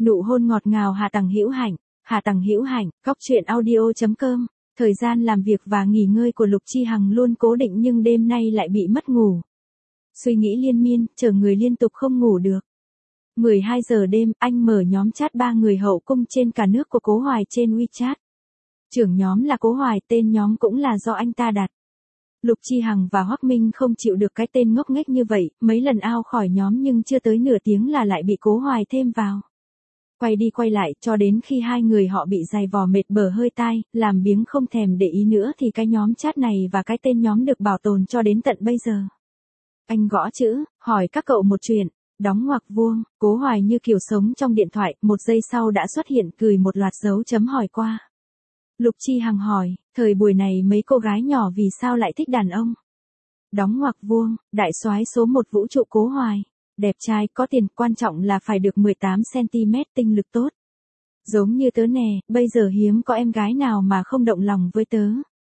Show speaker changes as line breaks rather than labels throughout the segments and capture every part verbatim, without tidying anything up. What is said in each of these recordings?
Nụ hôn ngọt ngào Hà Tằng Hữu Hạnh, Hà Tằng Hữu Hạnh, góc truyện audio chấm com. Thời gian làm việc và nghỉ ngơi của Lục Chi Hằng luôn cố định nhưng đêm nay lại bị mất ngủ. Suy nghĩ liên miên, chờ người liên tục không ngủ được. mười hai giờ đêm, anh mở nhóm chat ba người hậu cung trên cả nước của Cố Hoài trên WeChat. Trưởng nhóm là Cố Hoài, tên nhóm cũng là do anh ta đặt. Lục Chi Hằng và Hoắc Minh không chịu được cái tên ngốc nghếch như vậy, mấy lần out khỏi nhóm nhưng chưa tới nửa tiếng là lại bị Cố Hoài thêm vào. Quay đi quay lại cho đến khi hai người họ bị dày vò mệt bở hơi tai, làm biếng không thèm để ý nữa thì cái nhóm chat này và cái tên nhóm được bảo tồn cho đến tận bây giờ. Anh gõ chữ, hỏi các cậu một chuyện, đóng ngoặc vuông, Cố Hoài như kiểu sống trong điện thoại, một giây sau đã xuất hiện cười một loạt dấu chấm hỏi qua. Lục Chi Hằng hỏi, thời buổi này mấy cô gái nhỏ vì sao lại thích đàn ông? Đóng ngoặc vuông, đại soái số một vũ trụ Cố Hoài. Đẹp trai, có tiền, quan trọng là phải được mười tám xăng ti mét, tinh lực tốt. Giống như tớ nè, bây giờ hiếm có em gái nào mà không động lòng với tớ.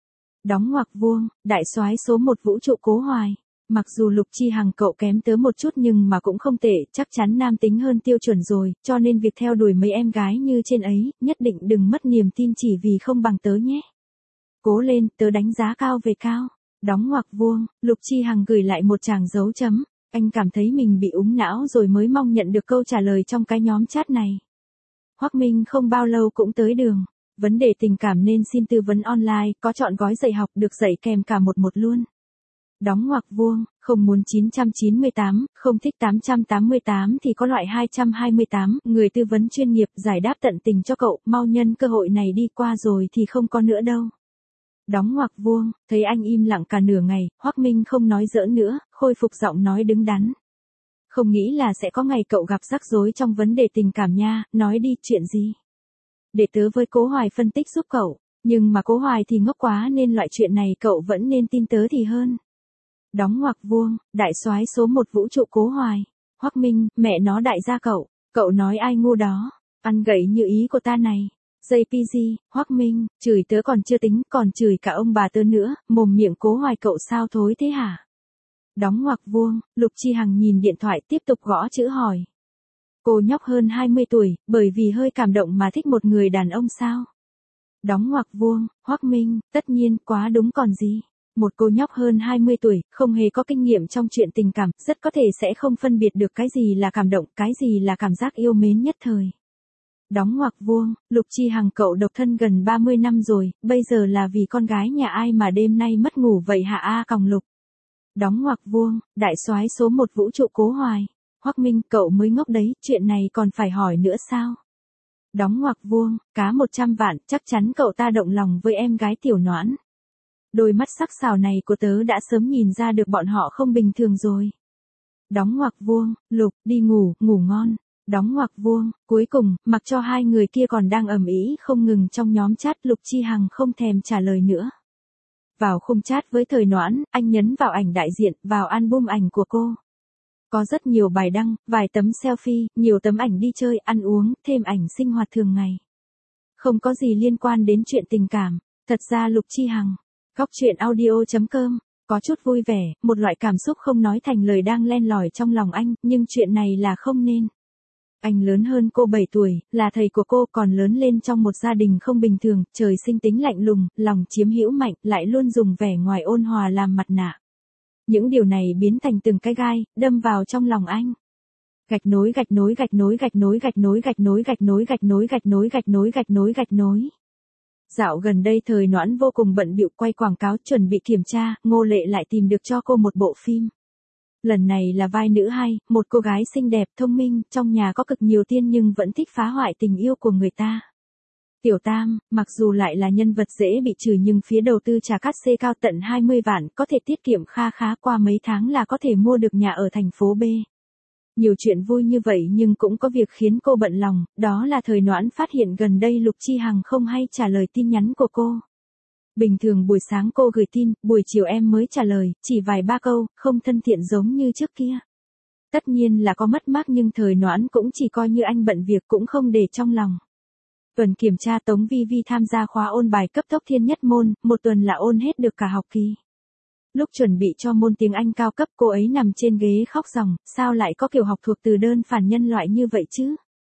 Đóng ngoặc vuông, đại soái số một vũ trụ Cố Hoài. Mặc dù Lục Chi Hằng cậu kém tớ một chút nhưng mà cũng không tệ, chắc chắn nam tính hơn tiêu chuẩn rồi, cho nên việc theo đuổi mấy em gái như trên ấy, nhất định đừng mất niềm tin chỉ vì không bằng tớ nhé. Cố lên, tớ đánh giá cao về cao. Đóng ngoặc vuông, Lục Chi Hằng gửi lại một tràng dấu chấm. Anh cảm thấy mình bị úng não rồi mới mong nhận được câu trả lời trong cái nhóm chat này. Hoắc Minh không bao lâu cũng tới đường. Vấn đề tình cảm nên xin tư vấn online, có chọn gói dạy học được dạy kèm cả một một luôn. Đóng ngoặc vuông, không muốn chín trăm chín mươi tám, không thích tám trăm tám mươi tám thì có loại hai trăm hai mươi tám, người tư vấn chuyên nghiệp giải đáp tận tình cho cậu, mau nhân cơ hội này đi qua rồi thì không có nữa đâu. Đóng ngoặc vuông, thấy anh im lặng cả nửa ngày, Hoắc Minh không nói giỡn nữa, khôi phục giọng nói đứng đắn. Không nghĩ là sẽ có ngày cậu gặp rắc rối trong vấn đề tình cảm nha, nói đi, chuyện gì? Để tớ với Cố Hoài phân tích giúp cậu, nhưng mà Cố Hoài thì ngốc quá nên loại chuyện này cậu vẫn nên tin tớ thì hơn. Đóng ngoặc vuông, đại soái số một vũ trụ Cố Hoài. Hoắc Minh, mẹ nó đại gia cậu, cậu nói ai ngu đó, ăn gậy như ý của ta này. gi pê giê, Hoắc Minh, chửi tớ còn chưa tính, còn chửi cả ông bà tớ nữa, mồm miệng Cố Hoài cậu sao thối thế hả? Đóng ngoặc vuông, Lục Chi Hằng nhìn điện thoại tiếp tục gõ chữ hỏi. Cô nhóc hơn hai mươi tuổi, bởi vì hơi cảm động mà thích một người đàn ông sao? Đóng ngoặc vuông, Hoắc Minh, tất nhiên, quá đúng còn gì. Một cô nhóc hơn hai mươi tuổi, không hề có kinh nghiệm trong chuyện tình cảm, rất có thể sẽ không phân biệt được cái gì là cảm động, cái gì là cảm giác yêu mến nhất thời. Đóng ngoặc vuông, Lục Chi Hằng cậu độc thân gần ba mươi năm rồi, bây giờ là vì con gái nhà ai mà đêm nay mất ngủ vậy hả a còng Lục. Đóng ngoặc vuông, đại soái số một vũ trụ Cố Hoài. Hoắc Minh, cậu mới ngốc đấy, chuyện này còn phải hỏi nữa sao? Đóng ngoặc vuông, cá một trăm vạn, chắc chắn cậu ta động lòng với em gái Tiểu Noãn. Đôi mắt sắc sảo này của tớ đã sớm nhìn ra được bọn họ không bình thường rồi. Đóng ngoặc vuông, Lục, đi ngủ, ngủ ngon. Đóng ngoặc vuông, cuối cùng, mặc cho hai người kia còn đang ầm ĩ không ngừng trong nhóm chat, Lục Chi Hằng không thèm trả lời nữa. Vào khung chat với Thời Noãn, anh nhấn vào ảnh đại diện, vào album ảnh của cô. Có rất nhiều bài đăng, vài tấm selfie, nhiều tấm ảnh đi chơi, ăn uống, thêm ảnh sinh hoạt thường ngày. Không có gì liên quan đến chuyện tình cảm. Thật ra Lục Chi Hằng, góc truyện audio chấm com, có chút vui vẻ, một loại cảm xúc không nói thành lời đang len lỏi trong lòng anh, nhưng chuyện này là không nên. Anh lớn hơn cô bảy tuổi, là thầy của cô, còn lớn lên trong một gia đình không bình thường, trời sinh tính lạnh lùng, lòng chiếm hữu mạnh, lại luôn dùng vẻ ngoài ôn hòa làm mặt nạ. Những điều này biến thành từng cái gai, đâm vào trong lòng anh. Gạch nối gạch nối gạch nối gạch nối gạch nối gạch nối gạch nối gạch nối gạch nối gạch nối gạch nối gạch nối. Dạo gần đây Thời Noãn vô cùng bận bịu quay quảng cáo chuẩn bị kiểm tra, Ngô Lệ lại tìm được cho cô một bộ phim. Lần này là vai nữ hai, một cô gái xinh đẹp, thông minh, trong nhà có cực nhiều tiền nhưng vẫn thích phá hoại tình yêu của người ta. Tiểu Tam, mặc dù lại là nhân vật dễ bị chửi nhưng phía đầu tư trả cát xê cao tận hai mươi vạn, có thể tiết kiệm kha khá qua mấy tháng là có thể mua được nhà ở thành phố B. Nhiều chuyện vui như vậy nhưng cũng có việc khiến cô bận lòng, đó là Thời Noãn phát hiện gần đây Lục Chi Hằng không hay trả lời tin nhắn của cô. Bình thường buổi sáng cô gửi tin, buổi chiều em mới trả lời, chỉ vài ba câu, không thân thiện giống như trước kia. Tất nhiên là có mất mát nhưng Thời Noãn cũng chỉ coi như anh bận việc cũng không để trong lòng. Tuần kiểm tra Tống Vi Vi tham gia khóa ôn bài cấp tốc thiên nhất môn, một tuần là ôn hết được cả học kỳ. Lúc chuẩn bị cho môn tiếng Anh cao cấp cô ấy nằm trên ghế khóc ròng, sao lại có kiểu học thuộc từ đơn phản nhân loại như vậy chứ?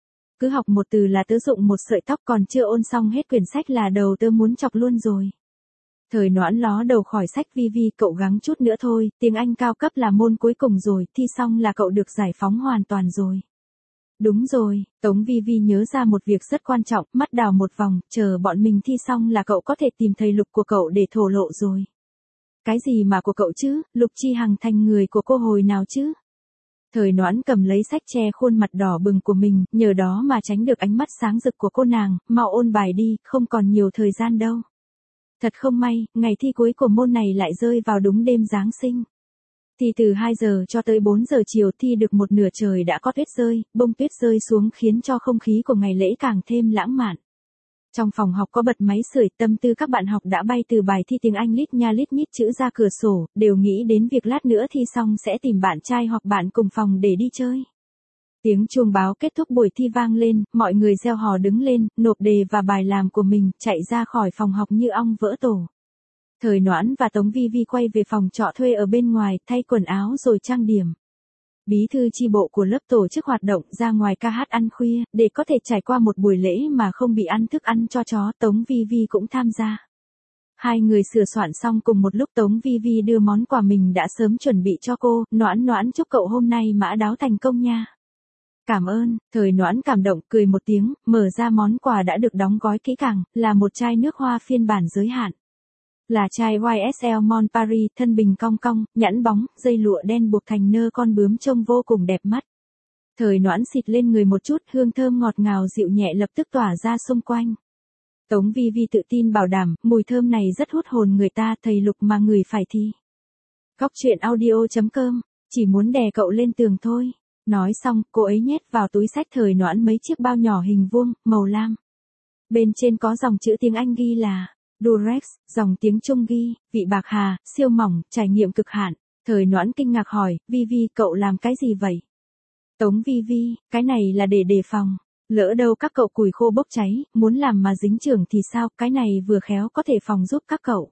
cứ học một từ là tớ dụng một sợi tóc, còn chưa ôn xong hết quyển sách là đầu tớ muốn chọc luôn rồi. Thời Noãn ló đầu khỏi sách. Vi Vi, cậu gắng chút nữa thôi, tiếng Anh cao cấp là môn cuối cùng rồi, thi xong là cậu được giải phóng hoàn toàn rồi. Đúng rồi, Tống Vi Vi nhớ ra một việc rất quan trọng, mắt đảo một vòng, chờ bọn mình thi xong là cậu có thể tìm thầy Lục của cậu để thổ lộ rồi. Cái gì mà của cậu chứ, Lục Chi Hằng thành người của cô hồi nào chứ? Thời Noãn cầm lấy sách che khuôn mặt đỏ bừng của mình, nhờ đó mà tránh được ánh mắt sáng rực của cô nàng, mau ôn bài đi, không còn nhiều thời gian đâu. Thật không may, ngày thi cuối của môn này lại rơi vào đúng đêm Giáng sinh. Thi từ hai giờ cho tới bốn giờ chiều, thi được một nửa trời đã có tuyết rơi, bông tuyết rơi xuống khiến cho không khí của ngày lễ càng thêm lãng mạn. Trong phòng học có bật máy sưởi, tâm tư các bạn học đã bay từ bài thi tiếng Anh lít nha lít nhít chữ ra cửa sổ, đều nghĩ đến việc lát nữa thi xong sẽ tìm bạn trai hoặc bạn cùng phòng để đi chơi. Tiếng chuông báo kết thúc buổi thi vang lên, mọi người reo hò đứng lên, nộp đề và bài làm của mình, chạy ra khỏi phòng học như ong vỡ tổ. Thời Noãn và Tống Vi Vi quay về phòng trọ thuê ở bên ngoài, thay quần áo rồi trang điểm. Bí thư chi bộ của lớp tổ chức hoạt động ra ngoài ca hát ăn khuya, để có thể trải qua một buổi lễ mà không bị ăn thức ăn cho chó, Tống Vi Vi cũng tham gia. Hai người sửa soạn xong cùng một lúc, Tống Vi Vi đưa món quà mình đã sớm chuẩn bị cho cô. Noãn Noãn, chúc cậu hôm nay mã đáo thành công nha. Cảm ơn. Thời Noãn cảm động cười một tiếng, mở ra món quà đã được đóng gói kỹ càng, là một chai nước hoa phiên bản giới hạn. Là chai Y S L Mon Paris, thân bình cong cong, nhẵn bóng, dây lụa đen buộc thành nơ con bướm trông vô cùng đẹp mắt. Thời Noãn xịt lên người một chút, hương thơm ngọt ngào dịu nhẹ lập tức tỏa ra xung quanh. Tống Vi Vi tự tin bảo đảm, mùi thơm này rất hút hồn người ta, thầy Lục mà người phải thi. Góc truyện audio chấm com, chỉ muốn đè cậu lên tường thôi. Nói xong, cô ấy nhét vào túi sách Thời Noãn mấy chiếc bao nhỏ hình vuông, màu lam. Bên trên có dòng chữ tiếng Anh ghi là Durex, dòng tiếng Trung ghi, vị bạc hà, siêu mỏng, trải nghiệm cực hạn. Thời Noãn kinh ngạc hỏi, Vi Vi, cậu làm cái gì vậy? Tống Vi Vi, cái này là để đề phòng. Lỡ đâu các cậu củi khô bốc cháy, muốn làm mà dính chưởng thì sao, cái này vừa khéo có thể phòng giúp các cậu.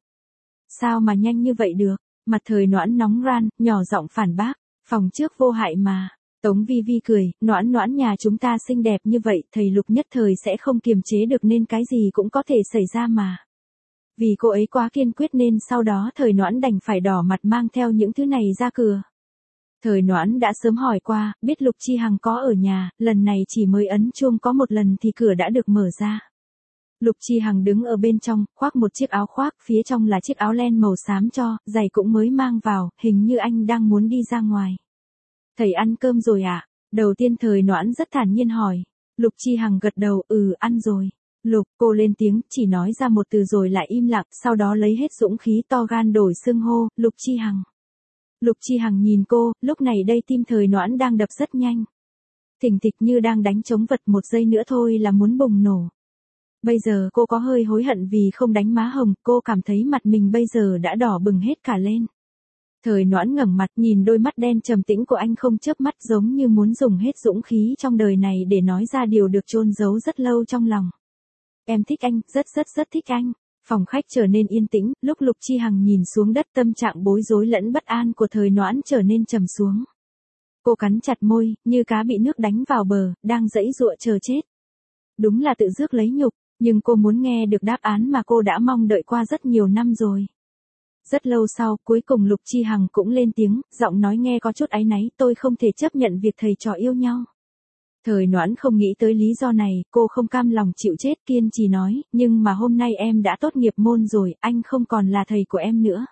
Sao mà nhanh như vậy được? Mặt Thời Noãn nóng ran, nhỏ giọng phản bác, phòng trước vô hại mà. Tống Vi Vi cười, Noãn Noãn, nhà chúng ta xinh đẹp như vậy, thầy Lục nhất thời sẽ không kiềm chế được nên cái gì cũng có thể xảy ra mà. Vì cô ấy quá kiên quyết nên sau đó Thời Noãn đành phải đỏ mặt mang theo những thứ này ra cửa. Thời Noãn đã sớm hỏi qua, biết Lục Chi Hằng có ở nhà, lần này chỉ mới ấn chuông có một lần thì cửa đã được mở ra. Lục Chi Hằng đứng ở bên trong, khoác một chiếc áo khoác, phía trong là chiếc áo len màu xám cho, giày cũng mới mang vào, hình như anh đang muốn đi ra ngoài. Thầy ăn cơm rồi ạ? À? Đầu tiên Thời Noãn rất thản nhiên hỏi. Lục Chi Hằng gật đầu, ừ, ăn rồi. Lục, cô lên tiếng, chỉ nói ra một từ rồi lại im lặng, sau đó lấy hết dũng khí to gan đổi xưng hô, Lục Chi Hằng. Lục Chi Hằng nhìn cô, lúc này đây tim Thời Noãn đang đập rất nhanh. Thình thịch như đang đánh trống vật, một giây nữa thôi là muốn bùng nổ. Bây giờ cô có hơi hối hận vì không đánh má hồng, cô cảm thấy mặt mình bây giờ đã đỏ bừng hết cả lên. Thời Noãn ngẩng mặt nhìn đôi mắt đen trầm tĩnh của anh không chớp mắt, giống như muốn dùng hết dũng khí trong đời này để nói ra điều được chôn giấu rất lâu trong lòng. Em thích anh, rất rất rất thích anh. Phòng khách trở nên yên tĩnh, lúc Lục Chi Hằng nhìn xuống đất, tâm trạng bối rối lẫn bất an của Thời Noãn trở nên trầm xuống. Cô cắn chặt môi, như cá bị nước đánh vào bờ, đang giãy giụa chờ chết. Đúng là tự rước lấy nhục, nhưng cô muốn nghe được đáp án mà cô đã mong đợi qua rất nhiều năm rồi. Rất lâu sau, cuối cùng Lục Chi Hằng cũng lên tiếng, giọng nói nghe có chút áy náy, tôi không thể chấp nhận việc thầy trò yêu nhau. Thời Noãn không nghĩ tới lý do này, cô không cam lòng chịu chết, kiên trì nói, nhưng mà hôm nay em đã tốt nghiệp môn rồi, anh không còn là thầy của em nữa.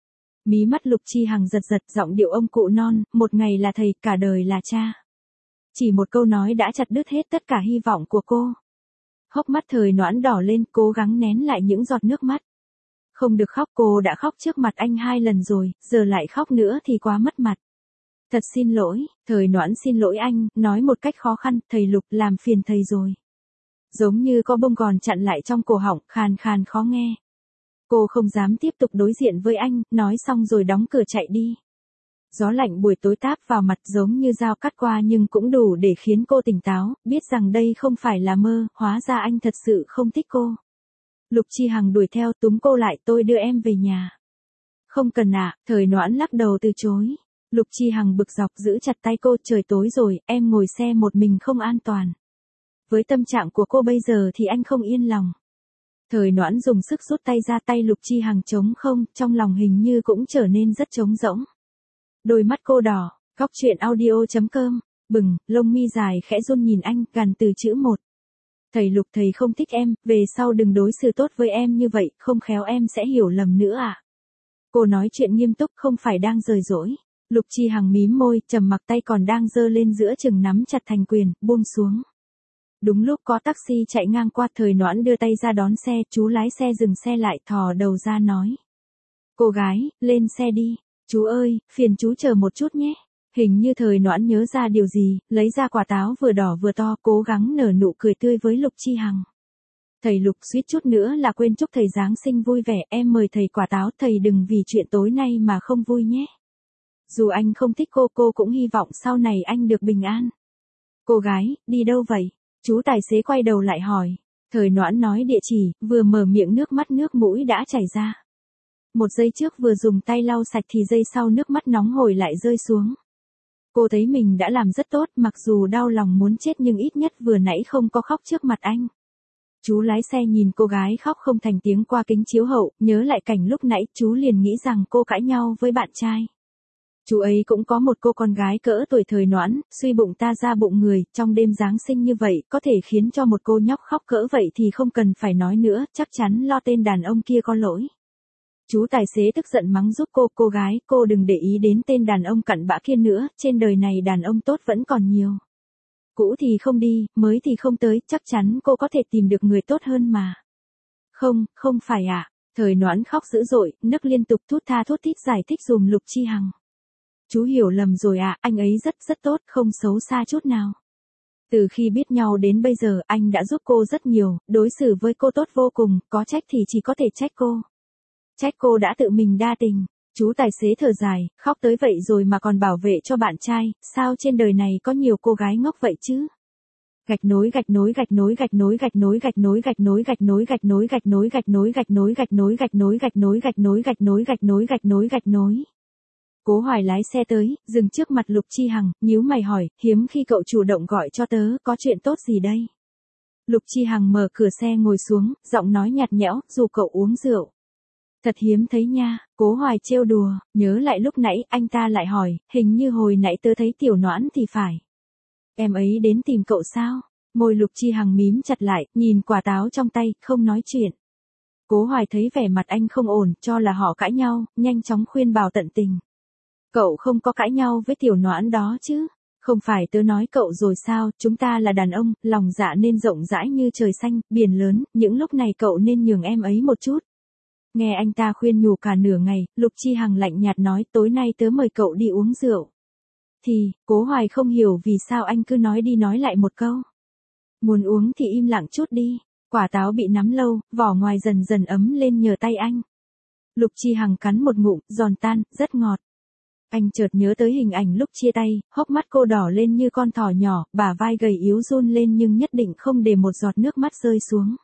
Mí mắt Lục Chi Hằng giật giật, giọng điệu ông cụ non, một ngày là thầy, cả đời là cha. Chỉ một câu nói đã chặt đứt hết tất cả hy vọng của cô. Hốc mắt Thời Noãn đỏ lên, cố gắng nén lại những giọt nước mắt. Không được khóc, cô đã khóc trước mặt anh hai lần rồi, giờ lại khóc nữa thì quá mất mặt. Thật xin lỗi, Thời Noãn xin lỗi anh, nói một cách khó khăn, thầy Lục, làm phiền thầy rồi. Giống như có bông gòn chặn lại trong cổ họng, khàn khàn khó nghe. Cô không dám tiếp tục đối diện với anh, nói xong rồi đóng cửa chạy đi. Gió lạnh buổi tối táp vào mặt giống như dao cắt qua nhưng cũng đủ để khiến cô tỉnh táo, biết rằng đây không phải là mơ, hóa ra anh thật sự không thích cô. Lục Chi Hằng đuổi theo túm cô lại, tôi đưa em về nhà. Không cần ạ, à, Thời Noãn lắc đầu từ chối. Lục Chi Hằng bực dọc giữ chặt tay cô, trời tối rồi, em ngồi xe một mình không an toàn. Với tâm trạng của cô bây giờ thì anh không yên lòng. Thời Noãn dùng sức rút tay ra, tay Lục Chi Hằng trống không, trong lòng hình như cũng trở nên rất trống rỗng. Đôi mắt cô đỏ, góc chuyện audio chấm com, bừng, lông mi dài khẽ run nhìn anh, gằn từ chữ một. Thầy Lục, thầy không thích em, về sau đừng đối xử tốt với em như vậy, không khéo em sẽ hiểu lầm nữa à. Cô nói chuyện nghiêm túc, không phải đang giời dỗi. Lục Chi Hằng mím môi, trầm mặc, tay còn đang giơ lên giữa chừng nắm chặt thành quyền, buông xuống. Đúng lúc có taxi chạy ngang qua, Thời Noãn đưa tay ra đón xe, chú lái xe dừng xe lại, thò đầu ra nói. Cô gái, lên xe đi. Chú ơi, phiền chú chờ một chút nhé. Hình như Thời Noãn nhớ ra điều gì, lấy ra quả táo vừa đỏ vừa to, cố gắng nở nụ cười tươi với Lục Chi Hằng. Thầy Lục, suýt chút nữa là quên chúc thầy Giáng sinh vui vẻ, em mời thầy quả táo, thầy đừng vì chuyện tối nay mà không vui nhé. Dù anh không thích cô, cô cũng hy vọng sau này anh được bình an. Cô gái, đi đâu vậy? Chú tài xế quay đầu lại hỏi. Thời Noãn nói địa chỉ, vừa mở miệng nước mắt nước mũi đã chảy ra. Một giây trước vừa dùng tay lau sạch thì giây sau nước mắt nóng hổi lại rơi xuống. Cô thấy mình đã làm rất tốt, mặc dù đau lòng muốn chết nhưng ít nhất vừa nãy không có khóc trước mặt anh. Chú lái xe nhìn cô gái khóc không thành tiếng qua kính chiếu hậu, nhớ lại cảnh lúc nãy, chú liền nghĩ rằng cô cãi nhau với bạn trai. Chú ấy cũng có một cô con gái cỡ tuổi Thời Noãn, suy bụng ta ra bụng người, trong đêm Giáng sinh như vậy, có thể khiến cho một cô nhóc khóc cỡ vậy thì không cần phải nói nữa, chắc chắn lo tên đàn ông kia có lỗi. Chú tài xế tức giận mắng giúp cô, cô gái, cô đừng để ý đến tên đàn ông cặn bã kia nữa, trên đời này đàn ông tốt vẫn còn nhiều. Cũ thì không đi, mới thì không tới, chắc chắn cô có thể tìm được người tốt hơn mà. Không, không phải ạ. À. Thời Noãn khóc dữ dội, nức liên tục thút tha thút thít giải thích dùm Lục Chi Hằng. Chú hiểu lầm rồi ạ, à, anh ấy rất rất tốt, không xấu xa chút nào. Từ khi biết nhau đến bây giờ, anh đã giúp cô rất nhiều, đối xử với cô tốt vô cùng, có trách thì chỉ có thể trách cô. Trách cô đã tự mình đa tình. Chú tài xế thở dài, khóc tới vậy rồi mà còn bảo vệ cho bạn trai, sao trên đời này có nhiều cô gái ngốc vậy chứ? Gạch nối gạch nối gạch nối gạch nối gạch nối gạch nối gạch nối gạch nối gạch nối gạch nối gạch nối gạch nối gạch nối gạch nối gạch nối gạch nối gạch nối gạch nối gạch nối gạch nối. Cố Hoài lái xe tới, dừng trước mặt Lục Chi Hằng, nhíu mày hỏi, hiếm khi cậu chủ động gọi cho tớ, có chuyện tốt gì đây? Lục Chi Hằng mở cửa xe ngồi xuống, giọng nói nhạt nhẽo, dù cậu uống rượu. Thật hiếm thấy nha, Cố Hoài trêu đùa, nhớ lại lúc nãy, anh ta lại hỏi, hình như hồi nãy tớ thấy Tiểu Noãn thì phải. Em ấy đến tìm cậu sao? Môi Lục Chi Hằng mím chặt lại, nhìn quả táo trong tay, không nói chuyện. Cố Hoài thấy vẻ mặt anh không ổn, cho là họ cãi nhau, nhanh chóng khuyên bảo tận tình. Cậu không có cãi nhau với Tiểu Noãn đó chứ? Không phải tớ nói cậu rồi sao, chúng ta là đàn ông, lòng dạ nên rộng rãi như trời xanh, biển lớn, những lúc này cậu nên nhường em ấy một chút. Nghe anh ta khuyên nhủ cả nửa ngày, Lục Chi Hằng lạnh nhạt nói, tối nay tớ mời cậu đi uống rượu. Thì, Cố Hoài không hiểu vì sao anh cứ nói đi nói lại một câu. Muốn uống thì im lặng chút đi. Quả táo bị nắm lâu, vỏ ngoài dần dần ấm lên nhờ tay anh. Lục Chi Hằng cắn một ngụm, giòn tan, rất ngọt. Anh chợt nhớ tới hình ảnh lúc chia tay, hốc mắt cô đỏ lên như con thỏ nhỏ, bả vai gầy yếu run lên nhưng nhất định không để một giọt nước mắt rơi xuống.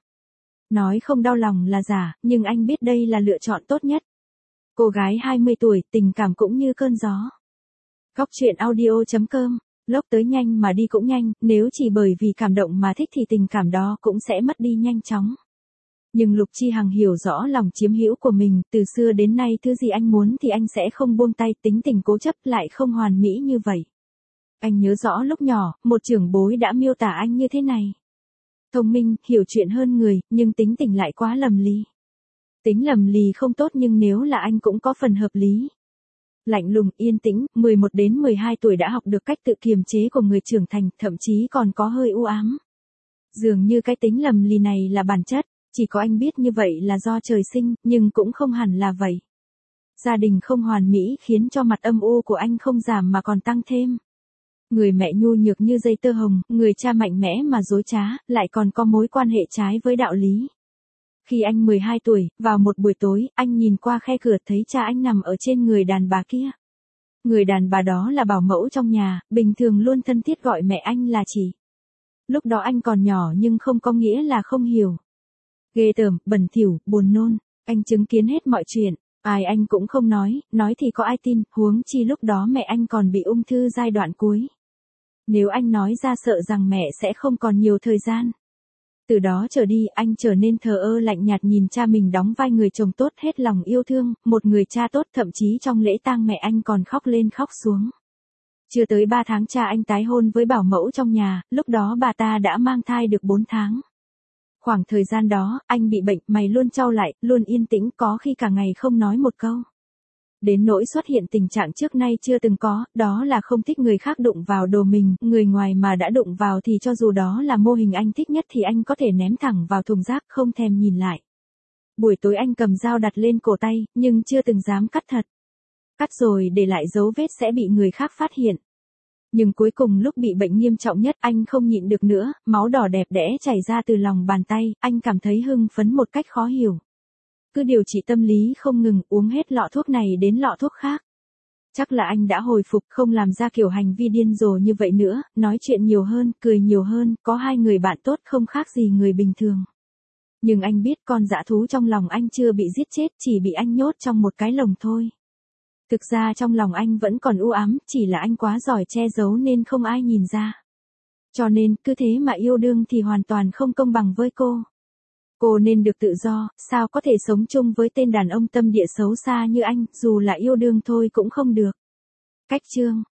Nói không đau lòng là giả, nhưng anh biết đây là lựa chọn tốt nhất. Cô gái hai mươi tuổi, tình cảm cũng như cơn gió. Góc chuyện audio chấm com, lốc tới nhanh mà đi cũng nhanh, nếu chỉ bởi vì cảm động mà thích thì tình cảm đó cũng sẽ mất đi nhanh chóng. Nhưng Lục Chi Hằng hiểu rõ lòng chiếm hữu của mình, từ xưa đến nay thứ gì anh muốn thì anh sẽ không buông tay, tính tình cố chấp lại không hoàn mỹ như vậy. Anh nhớ rõ lúc nhỏ, một trưởng bối đã miêu tả anh như thế này. Thông minh, hiểu chuyện hơn người, nhưng tính tình lại quá lầm lì. Tính lầm lì không tốt nhưng nếu là anh cũng có phần hợp lý. Lạnh lùng, yên tĩnh, mười một đến mười hai tuổi đã học được cách tự kiềm chế của người trưởng thành, thậm chí còn có hơi u ám. Dường như cái tính lầm lì này là bản chất, chỉ có anh biết như vậy là do trời sinh, nhưng cũng không hẳn là vậy. Gia đình không hoàn mỹ khiến cho mặt âm u của anh không giảm mà còn tăng thêm. Người mẹ nhu nhược như dây tơ hồng, người cha mạnh mẽ mà dối trá, lại còn có mối quan hệ trái với đạo lý. Khi anh mười hai tuổi, vào một buổi tối, anh nhìn qua khe cửa thấy cha anh nằm ở trên người đàn bà kia. Người đàn bà đó là bảo mẫu trong nhà, bình thường luôn thân thiết gọi mẹ anh là chị. Lúc đó anh còn nhỏ nhưng không có nghĩa là không hiểu. Ghê tởm, bẩn thỉu, buồn nôn, anh chứng kiến hết mọi chuyện, ai anh cũng không nói, nói thì có ai tin, huống chi lúc đó mẹ anh còn bị ung thư giai đoạn cuối. Nếu anh nói ra sợ rằng mẹ sẽ không còn nhiều thời gian. Từ đó trở đi, anh trở nên thờ ơ lạnh nhạt nhìn cha mình đóng vai người chồng tốt hết lòng yêu thương, một người cha tốt, thậm chí trong lễ tang mẹ anh còn khóc lên khóc xuống. Chưa tới ba tháng cha anh tái hôn với bảo mẫu trong nhà, lúc đó bà ta đã mang thai được bốn tháng. Khoảng thời gian đó, anh bị bệnh, mày luôn chau lại, luôn yên tĩnh, có khi cả ngày không nói một câu. Đến nỗi xuất hiện tình trạng trước nay chưa từng có, đó là không thích người khác đụng vào đồ mình, người ngoài mà đã đụng vào thì cho dù đó là mô hình anh thích nhất thì anh có thể ném thẳng vào thùng rác, không thèm nhìn lại. Buổi tối anh cầm dao đặt lên cổ tay, nhưng chưa từng dám cắt thật. Cắt rồi để lại dấu vết sẽ bị người khác phát hiện. Nhưng cuối cùng lúc bị bệnh nghiêm trọng nhất anh không nhịn được nữa, máu đỏ đẹp đẽ chảy ra từ lòng bàn tay, anh cảm thấy hưng phấn một cách khó hiểu. Cứ điều trị tâm lý không ngừng, uống hết lọ thuốc này đến lọ thuốc khác. Chắc là anh đã hồi phục, không làm ra kiểu hành vi điên rồ như vậy nữa, nói chuyện nhiều hơn, cười nhiều hơn, có hai người bạn tốt không khác gì người bình thường. Nhưng anh biết con dã thú trong lòng anh chưa bị giết chết, chỉ bị anh nhốt trong một cái lồng thôi. Thực ra trong lòng anh vẫn còn u ám, chỉ là anh quá giỏi che giấu nên không ai nhìn ra. Cho nên, cứ thế mà yêu đương thì hoàn toàn không công bằng với cô. Cô nên được tự do, sao có thể sống chung với tên đàn ông tâm địa xấu xa như anh, dù là yêu đương thôi cũng không được. Cách chương